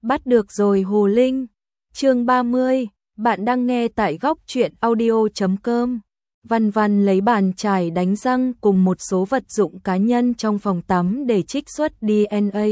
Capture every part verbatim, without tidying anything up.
Bắt được rồi Hồ Linh. Chương ba mươi, bạn đang nghe tại góc truyện audio chấm com. Văn Văn lấy bàn chải đánh răng cùng một số vật dụng cá nhân trong phòng tắm để trích xuất đê en a.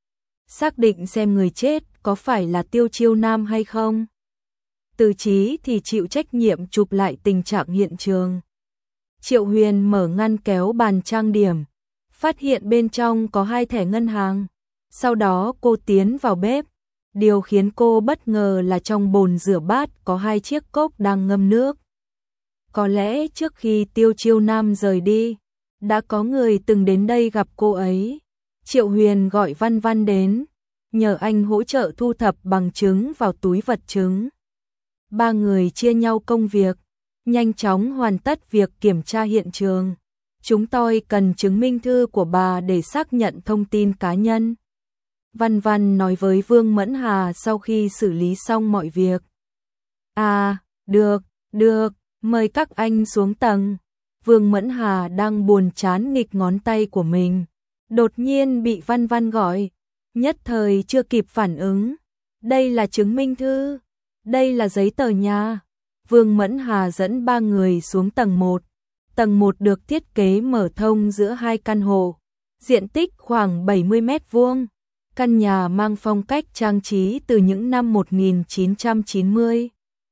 Xác định xem người chết có phải là Tiêu Chiêu Nam hay không. Từ Chí thì chịu trách nhiệm chụp lại tình trạng hiện trường. Triệu Huyền mở ngăn kéo bàn trang điểm, phát hiện bên trong có hai thẻ ngân hàng. Sau đó cô tiến vào bếp. Điều khiến cô bất ngờ là trong bồn rửa bát có hai chiếc cốc đang ngâm nước. Có lẽ trước khi Tiêu Chiêu Nam rời đi, đã có người từng đến đây gặp cô ấy. Triệu Huyền gọi Văn Văn đến, nhờ anh hỗ trợ thu thập bằng chứng vào túi vật chứng. Ba người chia nhau công việc, nhanh chóng hoàn tất việc kiểm tra hiện trường. Chúng tôi cần chứng minh thư của bà để xác nhận thông tin cá nhân. Văn Văn nói với Vương Mẫn Hà sau khi xử lý xong mọi việc. À, được, được, mời các anh xuống tầng. Vương Mẫn Hà đang buồn chán nghịch ngón tay của mình. Đột nhiên bị Văn Văn gọi, nhất thời chưa kịp phản ứng. Đây là chứng minh thư, đây là giấy tờ nhà. Vương Mẫn Hà dẫn ba người xuống tầng một. Tầng một được thiết kế mở thông giữa hai căn hộ, diện tích khoảng bảy mươi mét vuông. Căn nhà mang phong cách trang trí từ những năm một nghìn chín trăm chín mươi.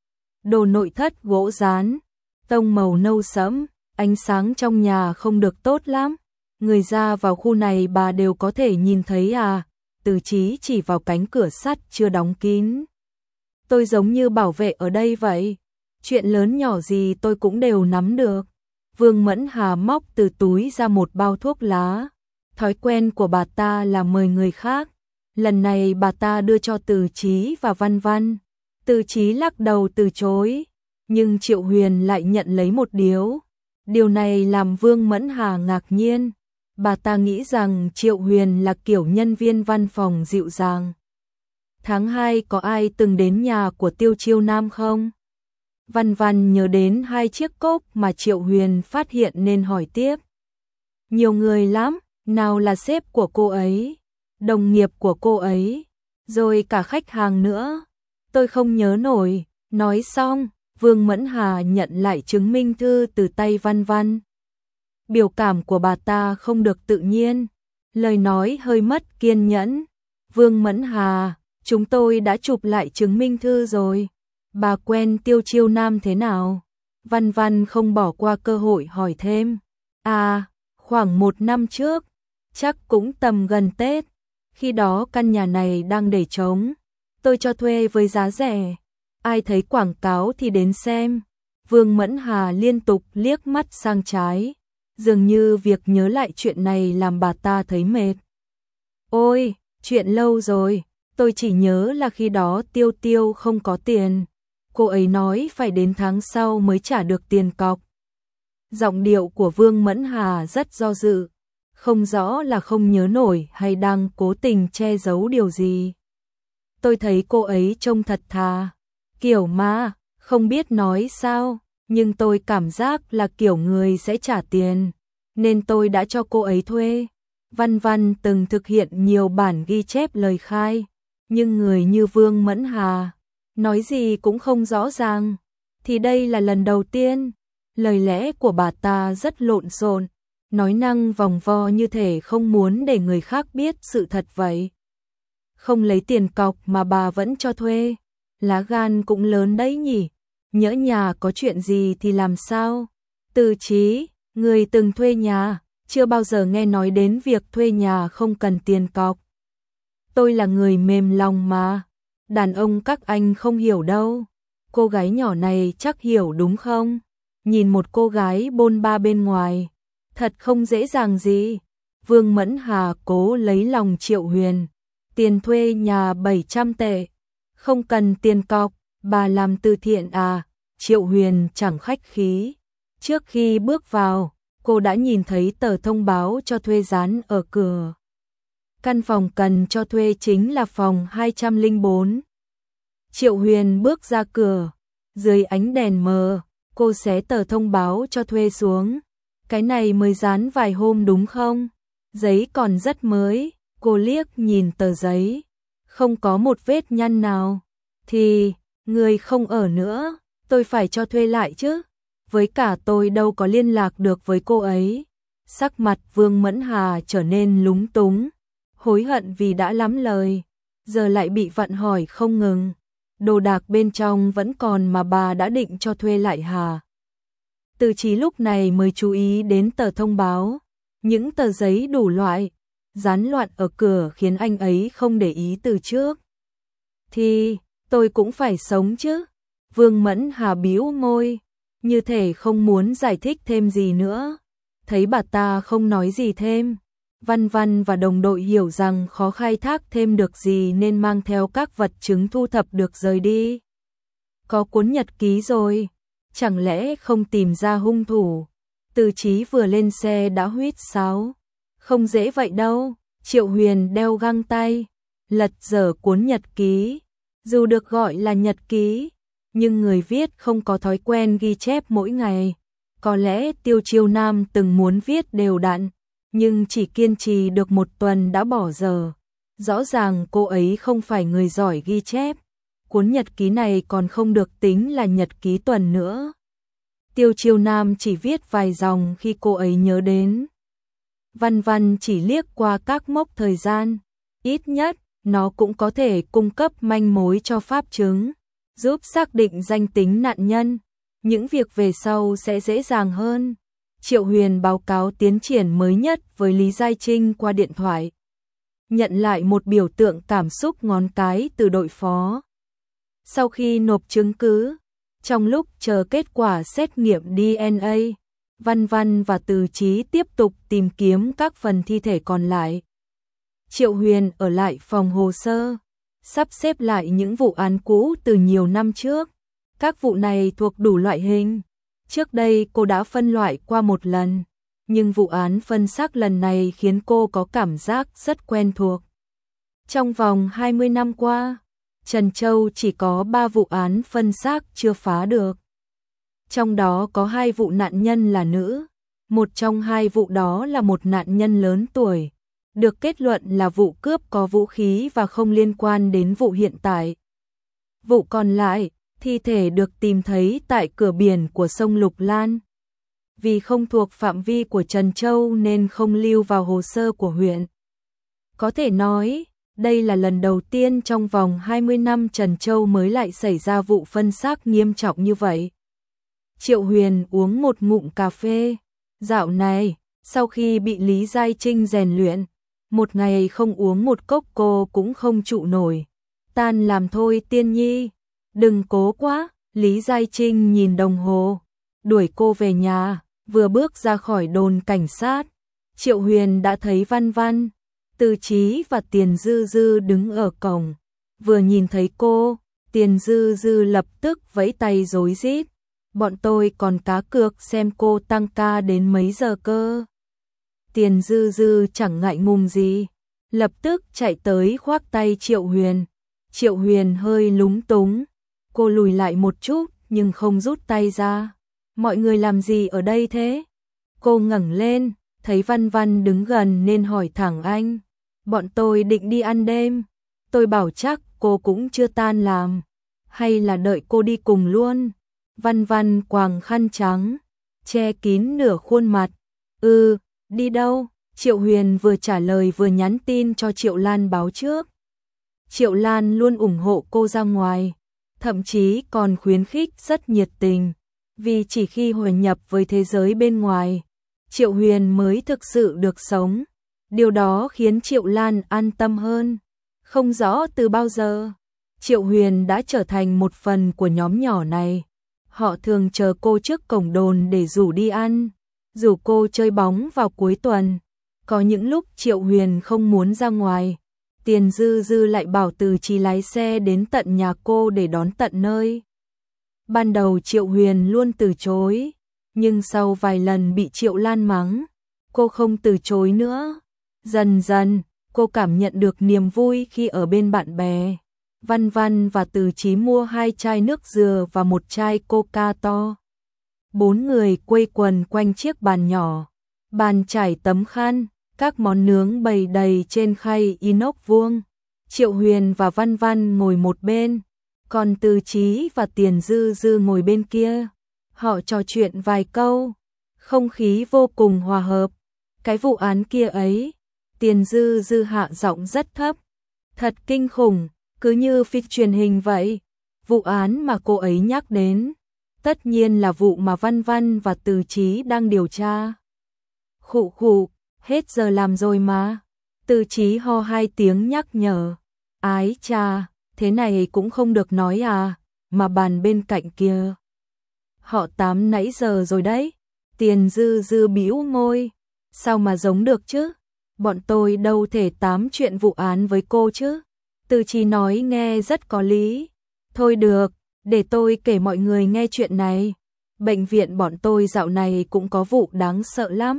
Đồ nội thất gỗ dán, tông màu nâu sẫm, ánh sáng trong nhà không được tốt lắm. Người ra vào khu này bà đều có thể nhìn thấy à, Từ Chí chỉ vào cánh cửa sắt chưa đóng kín. Tôi giống như bảo vệ ở đây vậy, chuyện lớn nhỏ gì tôi cũng đều nắm được. Vương Mẫn Hà móc từ túi ra một bao thuốc lá. Thói quen của bà ta là mời người khác. Lần này bà ta đưa cho Từ Chí và Văn Văn. Từ Chí lắc đầu từ chối, nhưng Triệu Huyền lại nhận lấy một điếu. Điều này làm Vương Mẫn Hà ngạc nhiên. Bà ta nghĩ rằng Triệu Huyền là kiểu nhân viên văn phòng dịu dàng. Tháng hai có ai từng đến nhà của Tiêu Chiêu Nam không? Văn Văn nhớ đến hai chiếc cốc mà Triệu Huyền phát hiện nên hỏi tiếp. Nhiều người lắm, nào là sếp của cô ấy, đồng nghiệp của cô ấy, rồi cả khách hàng nữa. Tôi không nhớ nổi. Nói xong, Vương Mẫn Hà nhận lại chứng minh thư từ tay Văn Văn. Biểu cảm của bà ta không được tự nhiên, lời nói hơi mất kiên nhẫn. Vương Mẫn Hà, chúng tôi đã chụp lại chứng minh thư rồi. Bà quen Tiêu Chiêu Nam thế nào? Văn Văn không bỏ qua cơ hội hỏi thêm. À, khoảng một năm trước, chắc cũng tầm gần Tết. Khi đó căn nhà này đang để trống, tôi cho thuê với giá rẻ. Ai thấy quảng cáo thì đến xem. Vương Mẫn Hà liên tục liếc mắt sang trái, dường như việc nhớ lại chuyện này làm bà ta thấy mệt. Ôi, chuyện lâu rồi, tôi chỉ nhớ là khi đó Tiêu Tiêu không có tiền. Cô ấy nói phải đến tháng sau mới trả được tiền cọc. Giọng điệu của Vương Mẫn Hà rất do dự, không rõ là không nhớ nổi hay đang cố tình che giấu điều gì. Tôi thấy cô ấy trông thật thà, kiểu mà, không biết nói sao, nhưng tôi cảm giác là kiểu người sẽ trả tiền, nên tôi đã cho cô ấy thuê. Văn Văn từng thực hiện nhiều bản ghi chép lời khai, nhưng người như Vương Mẫn Hà, nói gì cũng không rõ ràng, thì đây là lần đầu tiên. Lời lẽ của bà ta rất lộn xộn, nói năng vòng vo như thể không muốn để người khác biết sự thật vậy. Không lấy tiền cọc mà bà vẫn cho thuê, lá gan cũng lớn đấy nhỉ. Nhỡ nhà có chuyện gì thì làm sao? Từ Chí, người từng thuê nhà, chưa bao giờ nghe nói đến việc thuê nhà không cần tiền cọc. Tôi là người mềm lòng mà, đàn ông các anh không hiểu đâu. Cô gái nhỏ này chắc hiểu đúng không? Nhìn một cô gái bôn ba bên ngoài, thật không dễ dàng gì. Vương Mẫn Hà cố lấy lòng Triệu Huyền. Tiền thuê nhà bảy trăm tệ, không cần tiền cọc, bà làm từ thiện à? Triệu Huyền chẳng khách khí. Trước khi bước vào, cô đã nhìn thấy tờ thông báo cho thuê dán ở cửa. Căn phòng cần cho thuê chính là phòng hai trăm lẻ bốn. Triệu Huyền bước ra cửa, dưới ánh đèn mờ, cô xé tờ thông báo cho thuê xuống. Cái này mới dán vài hôm đúng không? Giấy còn rất mới. Cô liếc nhìn tờ giấy, không có một vết nhăn nào. Thì, người không ở nữa, tôi phải cho thuê lại chứ. Với cả tôi đâu có liên lạc được với cô ấy. Sắc mặt Vương Mẫn Hà trở nên lúng túng, hối hận vì đã lắm lời, giờ lại bị vặn hỏi không ngừng. Đồ đạc bên trong vẫn còn mà bà đã định cho thuê lại hả? Từ Chí lúc này mới chú ý đến tờ thông báo, những tờ giấy đủ loại, dán loạn ở cửa khiến anh ấy không để ý từ trước. Thì, tôi cũng phải sống chứ. Vương Mẫn Hà bĩu môi, như thể không muốn giải thích thêm gì nữa. Thấy bà ta không nói gì thêm, Văn Văn và đồng đội hiểu rằng khó khai thác thêm được gì nên mang theo các vật chứng thu thập được rời đi. Có cuốn nhật ký rồi, chẳng lẽ không tìm ra hung thủ? Từ Chí vừa lên xe đã huýt sáo. Không dễ vậy đâu. Triệu Huyền đeo găng tay, lật dở cuốn nhật ký. Dù được gọi là nhật ký, nhưng người viết không có thói quen ghi chép mỗi ngày. Có lẽ Tiêu Chiêu Nam từng muốn viết đều đặn, nhưng chỉ kiên trì được một tuần đã bỏ giờ. Rõ ràng cô ấy không phải người giỏi ghi chép. Cuốn nhật ký này còn không được tính là nhật ký tuần nữa. Tiêu Chiêu Nam chỉ viết vài dòng khi cô ấy nhớ đến. Văn Văn chỉ liếc qua các mốc thời gian. Ít nhất, nó cũng có thể cung cấp manh mối cho pháp chứng, giúp xác định danh tính nạn nhân. Những việc về sau sẽ dễ dàng hơn. Triệu Huyền báo cáo tiến triển mới nhất với Lý Giai Trinh qua điện thoại. Nhận lại một biểu tượng cảm xúc ngón cái từ đội phó. Sau khi nộp chứng cứ, trong lúc chờ kết quả xét nghiệm đê en a, Văn Văn và Từ Chí tiếp tục tìm kiếm các phần thi thể còn lại. Triệu Huyền ở lại phòng hồ sơ, sắp xếp lại những vụ án cũ từ nhiều năm trước. Các vụ này thuộc đủ loại hình. Trước đây cô đã phân loại qua một lần, nhưng vụ án phân xác lần này khiến cô có cảm giác rất quen thuộc. Trong vòng hai mươi năm qua, Trần Châu chỉ có ba vụ án phân xác chưa phá được. Trong đó có hai vụ nạn nhân là nữ, một trong hai vụ đó là một nạn nhân lớn tuổi, được kết luận là vụ cướp có vũ khí và không liên quan đến vụ hiện tại. Vụ còn lại, thi thể được tìm thấy tại cửa biển của sông Lục Lan. Vì không thuộc phạm vi của Trần Châu nên không lưu vào hồ sơ của huyện. Có thể nói, đây là lần đầu tiên trong vòng hai mươi năm Trần Châu mới lại xảy ra vụ phân xác nghiêm trọng như vậy. Triệu Huyền uống một ngụm cà phê. Dạo này, sau khi bị Lý Giai Trinh rèn luyện, một ngày không uống một cốc cô cũng không trụ nổi. Tan làm thôi Tiên Nhi, đừng cố quá. Lý Giai Trinh nhìn đồng hồ, đuổi cô về nhà. Vừa bước ra khỏi đồn cảnh sát, Triệu Huyền đã thấy Văn Văn, Từ Chí và Tiền Dư Dư đứng ở cổng. Vừa nhìn thấy cô, Tiền Dư Dư lập tức vẫy tay rối rít. Bọn tôi còn cá cược xem cô tăng ca đến mấy giờ cơ. Tiền Dư Dư chẳng ngại ngùng gì, lập tức chạy tới khoác tay Triệu Huyền. Triệu Huyền hơi lúng túng, cô lùi lại một chút nhưng không rút tay ra. Mọi người làm gì ở đây thế? Cô ngẩng lên, thấy Văn Văn đứng gần nên hỏi thẳng anh. Bọn tôi định đi ăn đêm. Tôi bảo chắc cô cũng chưa tan làm. Hay là đợi cô đi cùng luôn? Văn Văn quàng khăn trắng, che kín nửa khuôn mặt. Ừ, đi đâu? Triệu Huyền vừa trả lời vừa nhắn tin cho Triệu Lan báo trước. Triệu Lan luôn ủng hộ cô ra ngoài, thậm chí còn khuyến khích rất nhiệt tình. Vì chỉ khi hòa nhập với thế giới bên ngoài, Triệu Huyền mới thực sự được sống. Điều đó khiến Triệu Lan an tâm hơn. Không rõ từ bao giờ, Triệu Huyền đã trở thành một phần của nhóm nhỏ này. Họ thường chờ cô trước cổng đồn để rủ đi ăn, rủ cô chơi bóng vào cuối tuần. Có những lúc Triệu Huyền không muốn ra ngoài, Tiền Dư Dư lại bảo Từ Chí lái xe đến tận nhà cô để đón tận nơi. Ban đầu Triệu Huyền luôn từ chối, nhưng sau vài lần bị Triệu Lan mắng, cô không từ chối nữa. Dần dần, cô cảm nhận được niềm vui khi ở bên bạn bè. Văn Văn và Từ Chí mua hai chai nước dừa và một chai coca to. Bốn người quây quần quanh chiếc bàn nhỏ, bàn trải tấm khăn, các món nướng bày đầy trên khay inox vuông. Triệu Huyền và Văn Văn ngồi một bên, còn Từ Chí và Tiền Dư Dư ngồi bên kia. Họ trò chuyện vài câu, không khí vô cùng hòa hợp. Cái vụ án kia ấy, Tiền Dư Dư hạ giọng rất thấp. Thật kinh khủng, cứ như phim truyền hình vậy. Vụ án mà cô ấy nhắc đến, tất nhiên là vụ mà Văn Văn và Từ Chí đang điều tra. Khụ khụ, hết giờ làm rồi mà. Từ Chí ho hai tiếng nhắc nhở. Ái cha, thế này cũng không được nói à, mà bàn bên cạnh kia. Họ tám nãy giờ rồi đấy. Tiền Dư Dư bĩu môi. Sao mà giống được chứ? Bọn tôi đâu thể tám chuyện vụ án với cô chứ. Từ Chí nói nghe rất có lý. Thôi được, để tôi kể mọi người nghe chuyện này. Bệnh viện bọn tôi dạo này cũng có vụ đáng sợ lắm.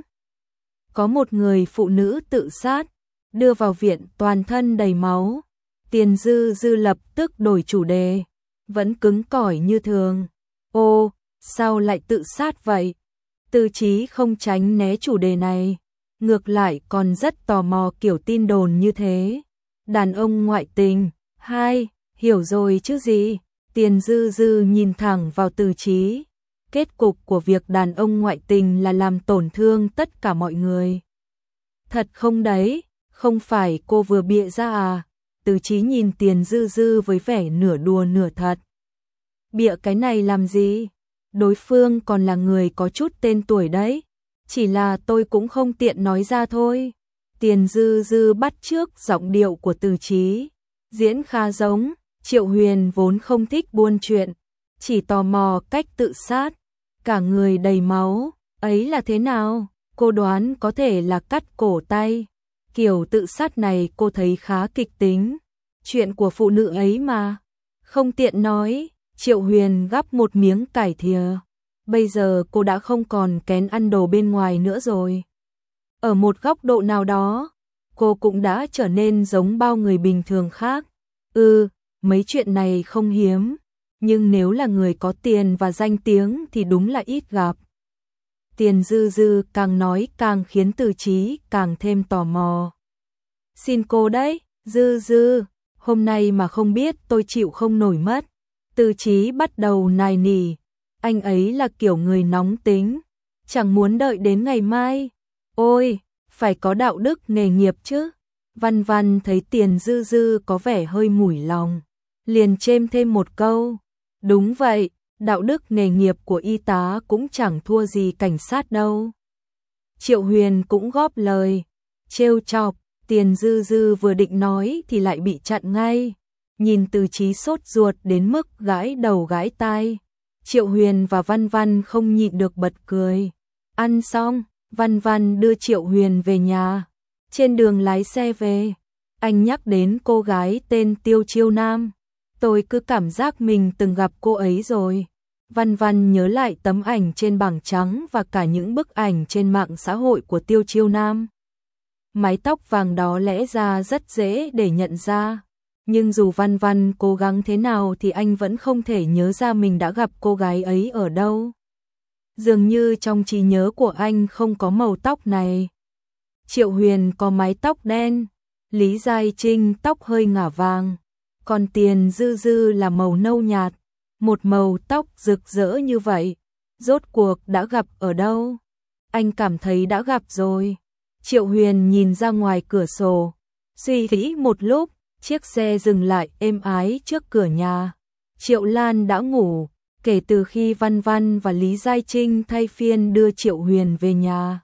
Có một người phụ nữ tự sát, đưa vào viện toàn thân đầy máu. Tiền Dư Dư lập tức đổi chủ đề, vẫn cứng cỏi như thường. Ô, sao lại tự sát vậy? Từ Chí không tránh né chủ đề này, ngược lại còn rất tò mò kiểu tin đồn như thế. Đàn ông ngoại tình, hai, hiểu rồi chứ gì? Tiền Dư Dư nhìn thẳng vào Từ Chí. Kết cục của việc đàn ông ngoại tình là làm tổn thương tất cả mọi người. Thật không đấy, không phải cô vừa bịa ra à? Từ Chí nhìn Tiền Dư Dư với vẻ nửa đùa nửa thật. Bịa cái này làm gì? Đối phương còn là người có chút tên tuổi đấy. Chỉ là tôi cũng không tiện nói ra thôi. Tiền Dư Dư bắt chước giọng điệu của Từ Chí, diễn khá giống. Triệu Huyền vốn không thích buôn chuyện, chỉ tò mò cách tự sát, cả người đầy máu, ấy là thế nào? Cô đoán có thể là cắt cổ tay. Kiểu tự sát này cô thấy khá kịch tính. Chuyện của phụ nữ ấy mà, không tiện nói. Triệu Huyền gắp một miếng cải thìa. Bây giờ cô đã không còn kén ăn đồ bên ngoài nữa rồi. Ở một góc độ nào đó, cô cũng đã trở nên giống bao người bình thường khác. Ừ, mấy chuyện này không hiếm, nhưng nếu là người có tiền và danh tiếng thì đúng là ít gặp. Tiền Dư Dư càng nói càng khiến Từ Chí càng thêm tò mò. Xin cô đấy, Dư Dư, hôm nay mà không biết tôi chịu không nổi mất. Từ Chí bắt đầu nài nỉ, anh ấy là kiểu người nóng tính, chẳng muốn đợi đến ngày mai. Ôi, phải có đạo đức nghề nghiệp chứ. Văn Văn thấy Tiền Dư Dư có vẻ hơi mủi lòng, liền chêm thêm một câu. Đúng vậy, đạo đức nghề nghiệp của y tá cũng chẳng thua gì cảnh sát đâu. Triệu Huyền cũng góp lời, trêu chọc. Tiền Dư Dư vừa định nói thì lại bị chặn ngay. Nhìn Từ Chí sốt ruột đến mức gãi đầu gãi tai. Triệu Huyền và Văn Văn không nhịn được bật cười. Ăn xong, Văn Văn đưa Triệu Huyền về nhà. Trên đường lái xe về, anh nhắc đến cô gái tên Tiêu Chiêu Nam. Tôi cứ cảm giác mình từng gặp cô ấy rồi. Văn Văn nhớ lại tấm ảnh trên bảng trắng và cả những bức ảnh trên mạng xã hội của Tiêu Chiêu Nam. Mái tóc vàng đó lẽ ra rất dễ để nhận ra. Nhưng dù Văn Văn cố gắng thế nào thì anh vẫn không thể nhớ ra mình đã gặp cô gái ấy ở đâu. Dường như trong trí nhớ của anh không có màu tóc này. Triệu Huyền có mái tóc đen, Lý Giai Trinh tóc hơi ngả vàng, còn Tiền Dư Dư là màu nâu nhạt. Một màu tóc rực rỡ như vậy, rốt cuộc đã gặp ở đâu? Anh cảm thấy đã gặp rồi. Triệu Huyền nhìn ra ngoài cửa sổ, suy nghĩ một lúc, chiếc xe dừng lại êm ái trước cửa nhà. Triệu Lan đã ngủ, kể từ khi Văn Văn và Lý Giai Trinh thay phiên đưa Triệu Huyền về nhà.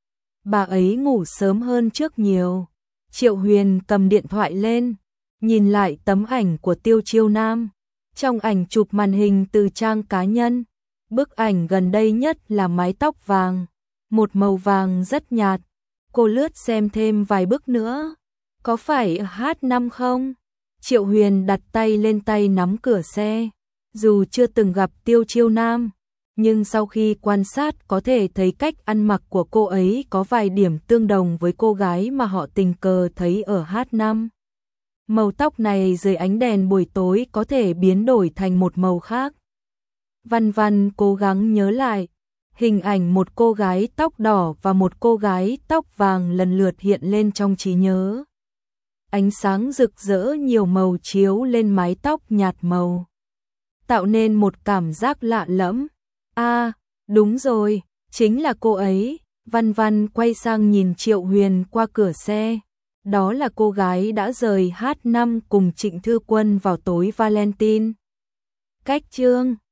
Bà ấy ngủ sớm hơn trước nhiều. Triệu Huyền cầm điện thoại lên, nhìn lại tấm ảnh của Tiêu Chiêu Nam. Trong ảnh chụp màn hình từ trang cá nhân, bức ảnh gần đây nhất là mái tóc vàng, một màu vàng rất nhạt. Cô lướt xem thêm vài bức nữa. Có phải hát năm không? Triệu Huyền đặt tay lên tay nắm cửa xe. Dù chưa từng gặp Tiêu Chiêu Nam, nhưng sau khi quan sát có thể thấy cách ăn mặc của cô ấy có vài điểm tương đồng với cô gái mà họ tình cờ thấy ở hát năm. Màu tóc này dưới ánh đèn buổi tối có thể biến đổi thành một màu khác. Văn Văn cố gắng nhớ lại, hình ảnh một cô gái tóc đỏ và một cô gái tóc vàng lần lượt hiện lên trong trí nhớ. ánh sáng rực rỡ nhiều màu chiếu lên mái tóc nhạt màu, tạo nên một cảm giác lạ lẫm. A, đúng rồi, chính là cô ấy. Văn Văn quay sang nhìn Triệu Huyền qua cửa xe. Đó là cô gái đã rời hát năm cùng Trịnh Thư Quân vào tối Valentine. Cách chương